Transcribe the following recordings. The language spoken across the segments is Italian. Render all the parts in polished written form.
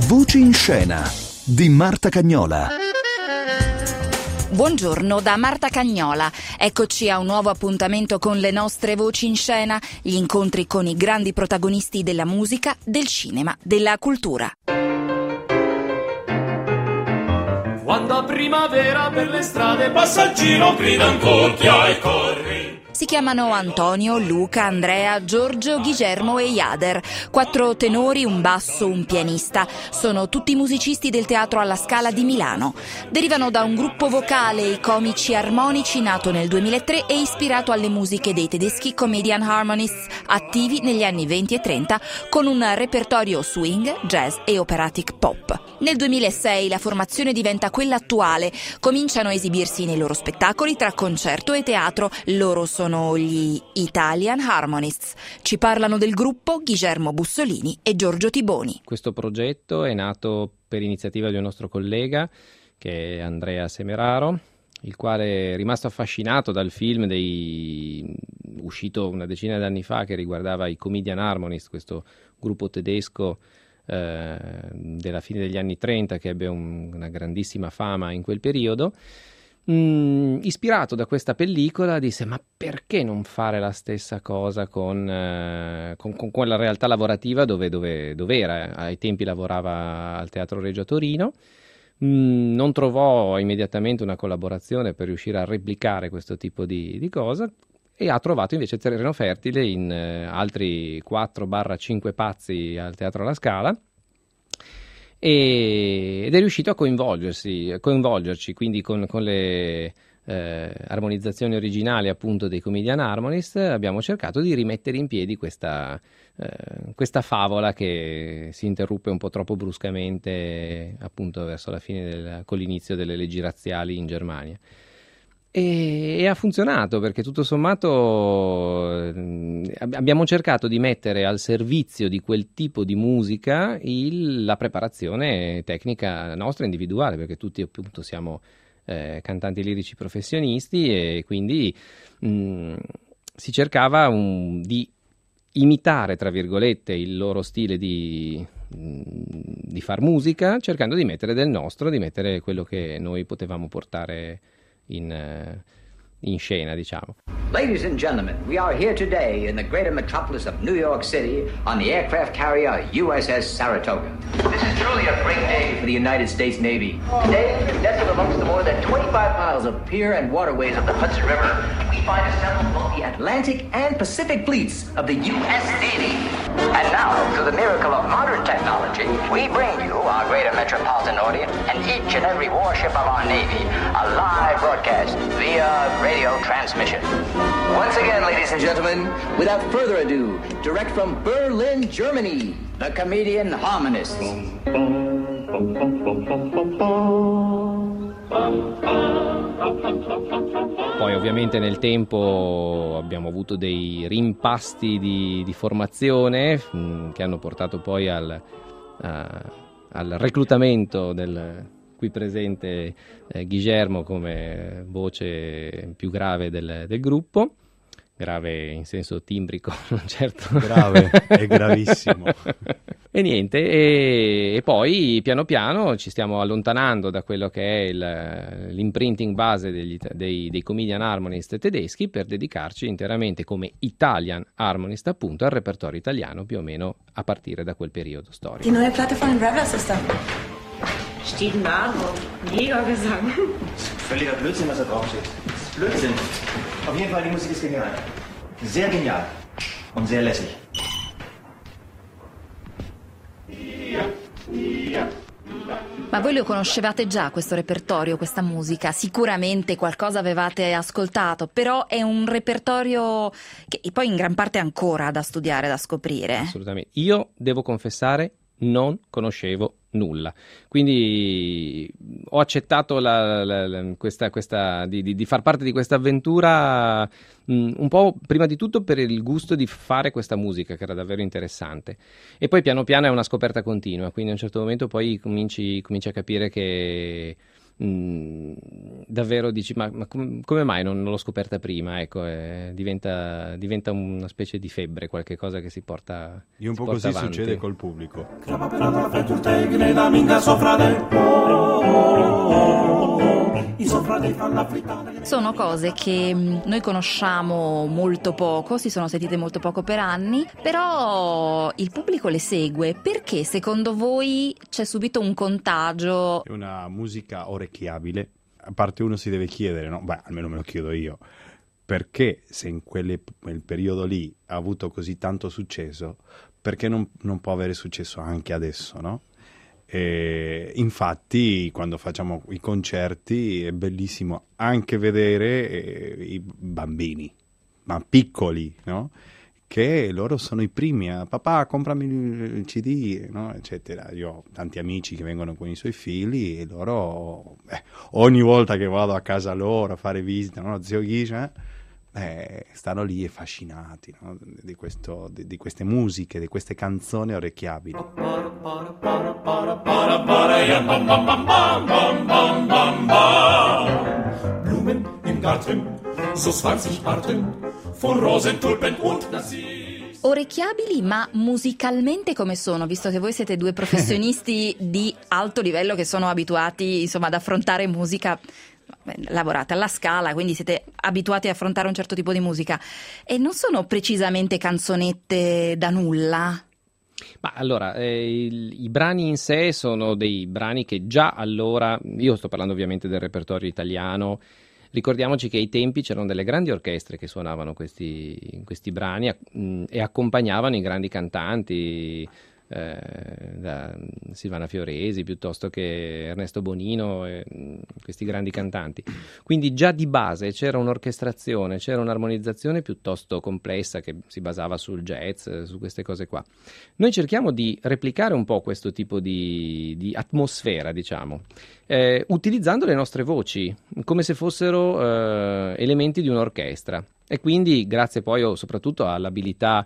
Voci in scena di Marta Cagnola. Buongiorno da Marta Cagnola. Eccoci a un nuovo appuntamento con le nostre voci in scena, gli incontri con i grandi protagonisti della musica, del cinema, della cultura. Quando a primavera per le strade passa il giro, gridano tutti ai corri. Si chiamano Antonio, Luca, Andrea, Giorgio, Guillermo e Jader. 4 tenori, un basso, un pianista. Sono tutti musicisti del Teatro alla Scala di Milano. Derivano da un gruppo vocale, i Comici Armonici, nato nel 2003 e ispirato alle musiche dei tedeschi Comedian Harmonists, attivi negli anni 20 e 30, con un repertorio swing, jazz e operatic pop. Nel 2006 la formazione diventa quella attuale. Cominciano a esibirsi nei loro spettacoli tra concerto e teatro. Loro sono gli Italian Harmonists. Ci parlano del gruppo Guillermo Bussolini e Giorgio Tiboni. Questo progetto è nato per iniziativa di un nostro collega, che è Andrea Semeraro, il quale è rimasto affascinato dal film uscito una decina di anni fa, che riguardava i Comedian Harmonists, questo gruppo tedesco della fine degli anni 30 che ebbe una grandissima fama in quel periodo. Ispirato da questa pellicola disse: ma perché non fare la stessa cosa con quella realtà lavorativa dove era? Ai tempi lavorava al Teatro Regio a Torino. Non trovò immediatamente una collaborazione per riuscire a replicare questo tipo di cosa, e ha trovato invece terreno fertile in altri 4-5 pazzi al Teatro alla Scala, ed è riuscito a coinvolgerci quindi con le armonizzazioni originali appunto dei Comedian Harmonists. Abbiamo cercato di rimettere in piedi questa favola che si interruppe un po' troppo bruscamente appunto verso la fine con l'inizio delle leggi razziali in Germania. E ha funzionato, perché tutto sommato abbiamo cercato di mettere al servizio di quel tipo di musica la preparazione tecnica nostra individuale, perché tutti appunto siamo cantanti lirici professionisti, e quindi si cercava di imitare, tra virgolette, il loro stile di far musica, cercando di mettere del nostro, di mettere quello che noi potevamo portare in scena, diciamo. Ladies and gentlemen, we are here today in the greater metropolis of New York City on the aircraft carrier USS Saratoga. This is truly a great day for the United States Navy. Today, nestled amongst the more than 25 miles of pier and waterways of the Hudson River, we find assembled both the Atlantic and Pacific fleets of the U.S. Navy. And now, through the miracle of modern technology, we bring you, our greater metropolitan audience, and each and every warship of our Navy, a live broadcast via radio transmission. Once again, ladies and gentlemen, without further ado, direct from Berlin, Germany, the Comedian Harmonists. Poi ovviamente nel tempo abbiamo avuto dei rimpasti di formazione che hanno portato poi al reclutamento del qui presente Guillermo come voce più grave del gruppo. Grave in senso timbrico, non certo. Grave, è gravissimo. E niente, e poi piano piano ci stiamo allontanando da quello che è l'imprinting base dei Comedian Harmonist tedeschi, per dedicarci interamente come Italian Harmonist appunto al repertorio italiano, più o meno a partire da quel periodo storico. Die neue Platte von den Rebels ist da. Steht ein Name, Jägergesang. Völliger Blödsinn, was da draufsteht. Blödsinn. Auf jeden Fall, die Musik ist genial. Sehr genial. Und sehr lässig. Ma voi lo conoscevate già questo repertorio, questa musica? Sicuramente qualcosa avevate ascoltato, però è un repertorio che poi in gran parte è ancora da studiare, da scoprire. Assolutamente. Io devo confessare, non conoscevo nulla, quindi ho accettato di far parte di questa avventura un po' prima di tutto per il gusto di fare questa musica, che era davvero interessante, e poi piano piano è una scoperta continua, quindi a un certo momento poi cominci a capire che davvero dici ma come mai non l'ho scoperta prima, ecco, diventa una specie di febbre, qualche cosa che si porta Io un po' porta così avanti. succede col pubblico. Sono cose che noi conosciamo molto poco, si sono sentite molto poco per anni, però il pubblico le segue. Perché secondo voi c'è subito un contagio? È una musica orecchiabile. A parte uno si deve chiedere, no? Beh, almeno me lo chiedo io. Perché se in quel periodo lì ha avuto così tanto successo, perché non può avere successo anche adesso, no? E infatti quando facciamo i concerti è bellissimo anche vedere i bambini, ma piccoli, no? Che loro sono i primi a papà comprami il CD, no? Eccetera. Io ho tanti amici che vengono con i suoi figli e loro ogni volta che vado a casa loro a fare visita, no? Zio Ghiscia, stanno lì affascinati, no? di queste musiche, di queste canzoni orecchiabili. Blumen im Garten, so 20 Arten von Rosen, Tulpen und Narziss. Orecchiabili, ma musicalmente come sono? Visto che voi siete due professionisti di alto livello che sono abituati, insomma, ad affrontare musica, lavorate alla Scala, quindi siete abituati ad affrontare un certo tipo di musica, e non sono precisamente canzonette da nulla? Ma allora, i brani in sé sono dei brani che già allora, io sto parlando ovviamente del repertorio italiano, ricordiamoci che ai tempi c'erano delle grandi orchestre che suonavano questi brani e accompagnavano i grandi cantanti, da Silvana Fioresi piuttosto che Ernesto Bonino, questi grandi cantanti. Quindi già di base c'era un'orchestrazione, c'era un'armonizzazione piuttosto complessa che si basava sul jazz, su queste cose qua. Noi cerchiamo di replicare un po' questo tipo di atmosfera, diciamo, utilizzando le nostre voci come se fossero elementi di un'orchestra, e quindi grazie poi soprattutto all'abilità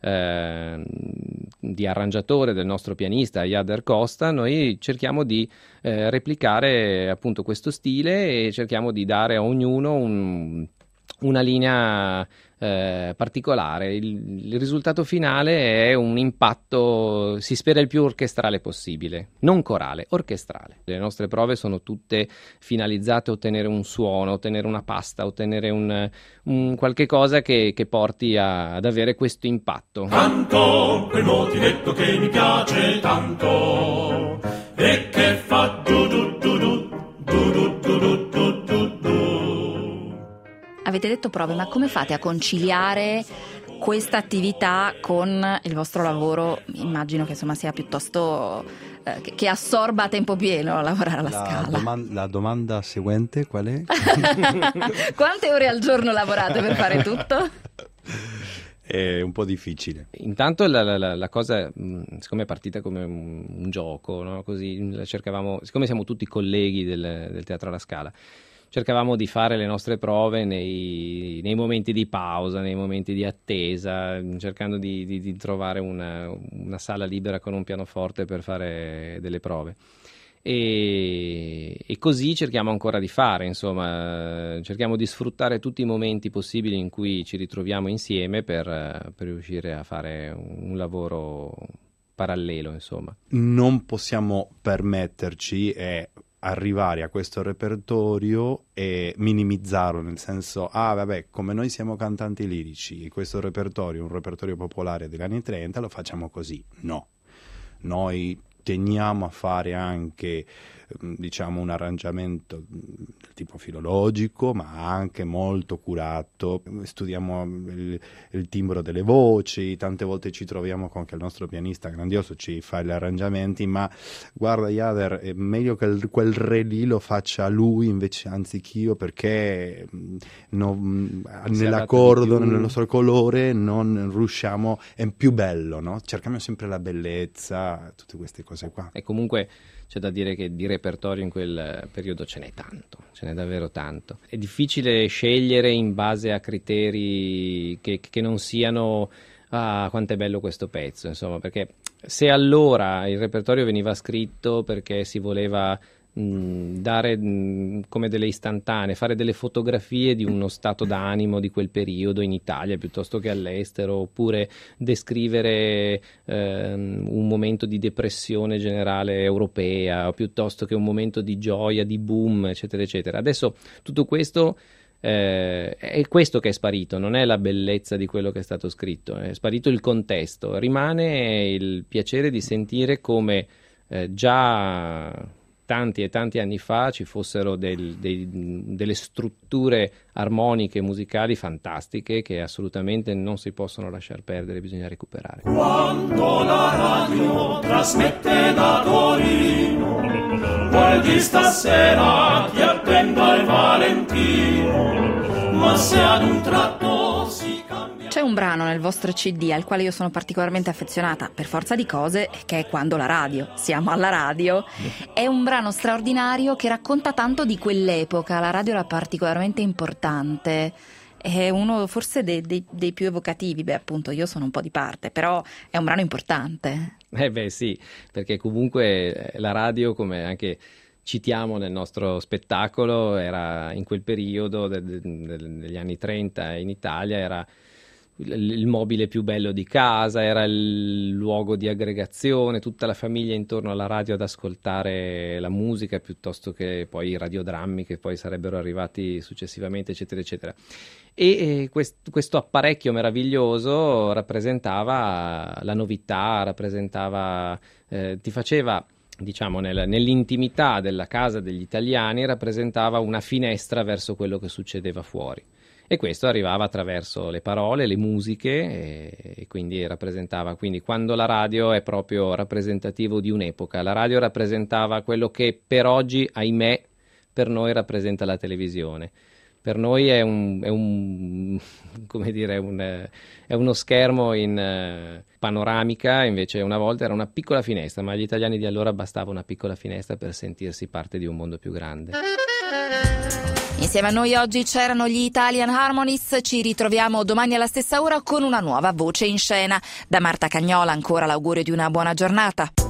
di arrangiatore del nostro pianista Jader Costa, noi cerchiamo di replicare appunto questo stile e cerchiamo di dare a ognuno una linea particolare. Il risultato finale è un impatto, si spera, il più orchestrale possibile, non corale, orchestrale. Le nostre prove sono tutte finalizzate a ottenere un suono, ottenere una pasta, ottenere un qualche cosa che porti ad avere questo impatto. Canto quel motivetto che mi piace tanto e che fa du du du du du du du du du du du. Avete detto prove, ma come fate a conciliare questa attività con il vostro lavoro? Immagino che insomma sia piuttosto che assorba a tempo pieno lavorare alla Scala. La domanda seguente qual è? Quante ore al giorno lavorate per fare tutto? È un po' difficile. Intanto la cosa, siccome è partita come un gioco, no? Così la cercavamo, siccome siamo tutti colleghi del Teatro alla Scala, cercavamo di fare le nostre prove nei momenti di pausa, nei momenti di attesa, cercando di trovare una sala libera con un pianoforte per fare delle prove. E così cerchiamo ancora di fare, insomma, cerchiamo di sfruttare tutti i momenti possibili in cui ci ritroviamo insieme per riuscire a fare un lavoro parallelo, insomma. Non possiamo permetterci arrivare a questo repertorio e minimizzarlo, nel senso, vabbè, come noi siamo cantanti lirici e questo repertorio è un repertorio popolare degli anni 30, lo facciamo così. No, noi teniamo a fare anche, diciamo, un arrangiamento del tipo filologico, ma anche molto curato. Studiamo il timbro delle voci, tante volte ci troviamo con che il nostro pianista grandioso ci fa gli arrangiamenti, ma guarda Jader, è meglio che quel re lì lo faccia lui invece anzich'io, perché nell'accordo, nel nostro colore non riusciamo, è più bello, no? Cerchiamo sempre la bellezza, tutte queste cose qua. E comunque c'è da dire che di repertorio in quel periodo ce n'è tanto, ce n'è davvero tanto. È difficile scegliere in base a criteri che non siano quanto è bello questo pezzo, insomma, perché se allora il repertorio veniva scritto perché si voleva dare come delle istantanee, fare delle fotografie di uno stato d'animo di quel periodo in Italia piuttosto che all'estero, oppure descrivere un momento di depressione generale europea, piuttosto che un momento di gioia, di boom, eccetera, eccetera. Adesso tutto questo è questo che è sparito, non è la bellezza di quello che è stato scritto, è sparito il contesto, rimane il piacere di sentire come già tanti e tanti anni fa ci fossero delle strutture armoniche musicali fantastiche che assolutamente non si possono lasciar perdere, bisogna recuperare. Quando la radio trasmette da Torino, vuol dire stasera ti attendo al Valentino, ma se ad un tratto si cambia. C'è un brano nel vostro CD al quale io sono particolarmente affezionata, per forza di cose, che è Quando la radio. Siamo alla radio. È un brano straordinario che racconta tanto di quell'epoca. La radio era particolarmente importante. È uno forse dei più evocativi. Beh, appunto, io sono un po' di parte, però è un brano importante. Sì, perché comunque la radio, come anche citiamo nel nostro spettacolo, era in quel periodo degli anni 30 in Italia, era il mobile più bello di casa, era il luogo di aggregazione, tutta la famiglia intorno alla radio ad ascoltare la musica, piuttosto che poi i radiodrammi che poi sarebbero arrivati successivamente, eccetera, eccetera. E questo apparecchio meraviglioso rappresentava la novità, ti faceva, diciamo, nell'intimità della casa degli italiani, rappresentava una finestra verso quello che succedeva fuori. E questo arrivava attraverso le parole, le musiche, e quindi rappresentava. Quindi quando la radio è proprio rappresentativo di un'epoca, la radio rappresentava quello che per oggi, ahimè, per noi rappresenta la televisione. Per noi è uno schermo in panoramica, invece una volta era una piccola finestra, ma agli italiani di allora bastava una piccola finestra per sentirsi parte di un mondo più grande. Insieme a noi oggi c'erano gli Italian Harmonies, ci ritroviamo domani alla stessa ora con una nuova voce in scena. Da Marta Cagnola ancora l'augurio di una buona giornata.